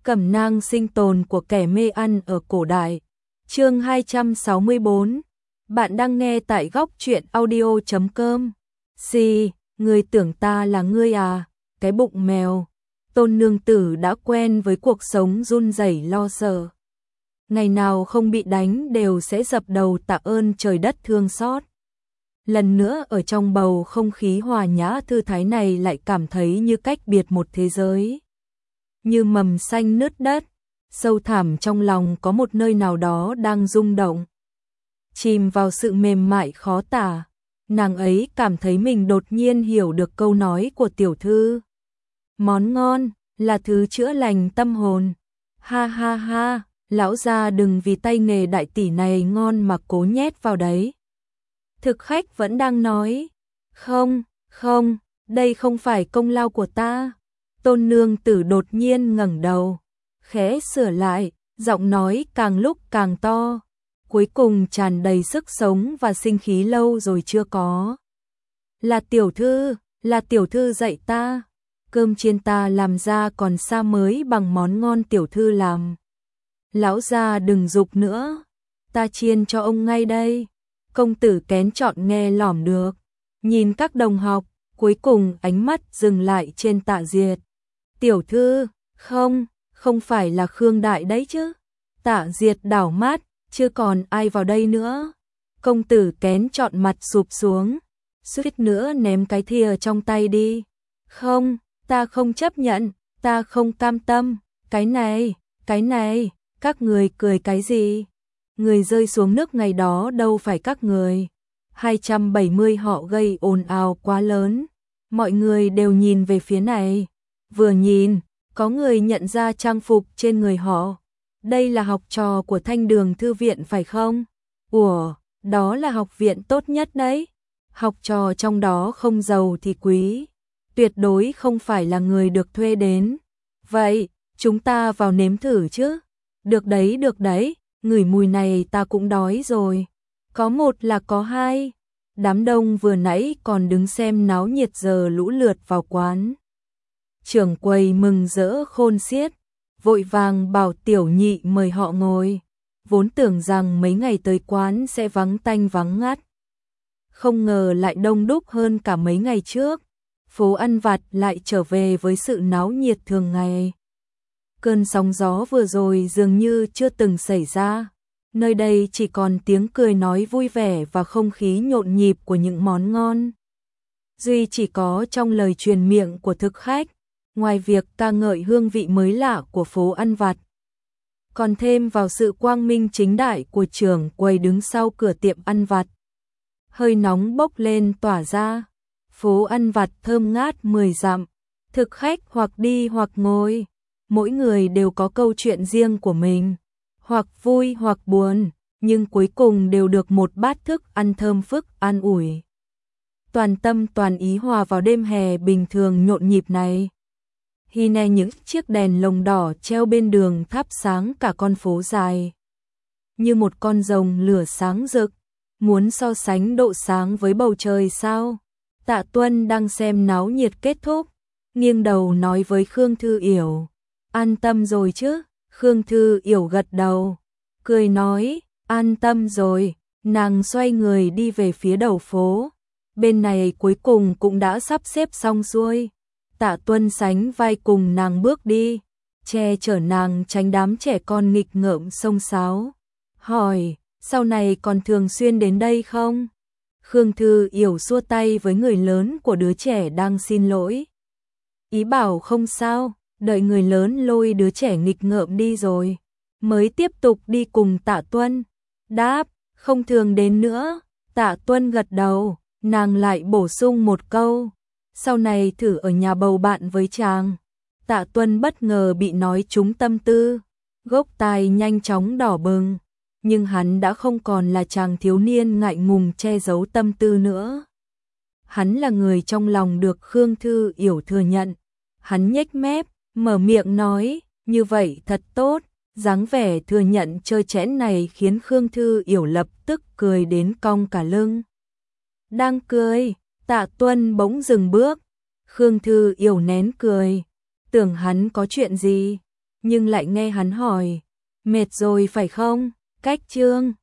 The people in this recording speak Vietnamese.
Cẩm nang sinh tồn của kẻ mê ăn ở cổ đại. Chương 264. Bạn đang nghe tại góc truyện audio.com. Gì, ngươi tưởng ta là ngươi à, cái bụng mèo. Tôn nương tử đã quen với cuộc sống run rẩy lo sợ. Ngày nào không bị đánh đều sẽ dập đầu tạ ơn trời đất thương xót. Lần nữa ở trong bầu không khí hòa nhã thư thái này lại cảm thấy như cách biệt một thế giới. Như mầm xanh nứt đất, sâu thẳm trong lòng có một nơi nào đó đang rung động. Chìm vào sự mềm mại khó tả, nàng ấy cảm thấy mình đột nhiên hiểu được câu nói của tiểu thư. Món ngon là thứ chữa lành tâm hồn. Ha ha ha, lão gia đừng vì tay nghề đại tỷ này ngon mà cố nhét vào đấy. Thực khách vẫn đang nói, không, đây không phải công lao của ta. Tôn nương tử đột nhiên ngẩng đầu, khẽ sửa lại, giọng nói càng lúc càng to, cuối cùng tràn đầy sức sống và sinh khí lâu rồi chưa có. Là tiểu thư dạy ta, cơm chiên ta làm ra còn xa mới bằng món ngon tiểu thư làm. Lão gia đừng giục nữa, ta chiên cho ông ngay đây. Công tử kén chọn nghe lỏm được, nhìn các đồng học, cuối cùng ánh mắt dừng lại trên Tạ Diệt. Tiểu thư, không phải là Khương Đại đấy chứ. Tạ Diệt đảo mắt, chưa còn ai vào đây nữa. Công tử kén chọn mặt sụp xuống, suýt nữa ném cái thìa trong tay đi. Không, ta không chấp nhận, ta không cam tâm. Cái này, các người cười cái gì? Người rơi xuống nước ngày đó đâu phải các người. 270 họ gây ồn ào quá lớn. Mọi người đều nhìn về phía này. Vừa nhìn, có người nhận ra trang phục trên người họ. Đây là học trò của Thanh Đường Thư viện phải không? Ủa, đó là học viện tốt nhất đấy. Học trò trong đó không giàu thì quý. Tuyệt đối không phải là người được thuê đến. Vậy, chúng ta vào nếm thử chứ? Được đấy. Ngửi mùi này ta cũng đói rồi. Có một là có hai. Đám đông vừa nãy còn đứng xem náo nhiệt giờ lũ lượt vào quán. Trưởng quầy mừng rỡ khôn xiết, vội vàng bảo tiểu nhị mời họ ngồi. Vốn tưởng rằng mấy ngày tới quán sẽ vắng tanh vắng ngắt. Không ngờ lại đông đúc hơn cả mấy ngày trước. Phố ăn vặt lại trở về với sự náo nhiệt thường ngày. Cơn sóng gió vừa rồi dường như chưa từng xảy ra. Nơi đây chỉ còn tiếng cười nói vui vẻ và không khí nhộn nhịp của những món ngon. Duy chỉ có trong lời truyền miệng của thực khách, ngoài việc ca ngợi hương vị mới lạ của phố ăn vặt, còn thêm vào sự quang minh chính đại của trưởng quầy đứng sau cửa tiệm ăn vặt. Hơi nóng bốc lên tỏa ra, phố ăn vặt thơm ngát 10 dặm, thực khách hoặc đi hoặc ngồi. Mỗi người đều có câu chuyện riêng của mình, hoặc vui hoặc buồn, nhưng cuối cùng đều được một bát thức ăn thơm phức an ủi. Toàn tâm toàn ý hòa vào đêm hè bình thường nhộn nhịp này. Hi nè, những chiếc đèn lồng đỏ treo bên đường thắp sáng cả con phố dài. Như một con rồng lửa sáng rực, muốn so sánh độ sáng với bầu trời sao? Tạ Tuân đang xem náo nhiệt kết thúc, nghiêng đầu nói với Khương Thư Yểu. An tâm rồi chứ? Khương Thư Yểu gật đầu, cười nói, an tâm rồi. Nàng xoay người đi về phía đầu phố. Bên này cuối cùng cũng đã sắp xếp xong xuôi. Tạ Tuân sánh vai cùng nàng bước đi, che chở nàng tránh đám trẻ con nghịch ngợm xông xáo. Hỏi, sau này còn thường xuyên đến đây không? Khương Thư Yểu xua tay với người lớn của đứa trẻ đang xin lỗi. Ý bảo không sao. Đợi người lớn lôi đứa trẻ nghịch ngợm đi rồi, mới tiếp tục đi cùng Tạ Tuân. Đáp, không thường đến nữa. Tạ Tuân gật đầu, nàng lại bổ sung một câu. Sau này thử ở nhà bầu bạn với chàng. Tạ Tuân bất ngờ bị nói trúng tâm tư, gốc tai nhanh chóng đỏ bừng. Nhưng hắn đã không còn là chàng thiếu niên ngại ngùng che giấu tâm tư nữa. Hắn là người trong lòng được Khương Thư Yểu thừa nhận. Hắn nhếch mép, mở miệng nói, như vậy thật tốt. Dáng vẻ thừa nhận trơ trẽn này khiến Khương Thư Yểu lập tức cười đến cong cả lưng. Đang cười, Tạ Tuân bỗng dừng bước. Khương Thư Yểu nén cười, tưởng hắn có chuyện gì. nhưng lại nghe hắn hỏi, mệt rồi phải không? Cách Trương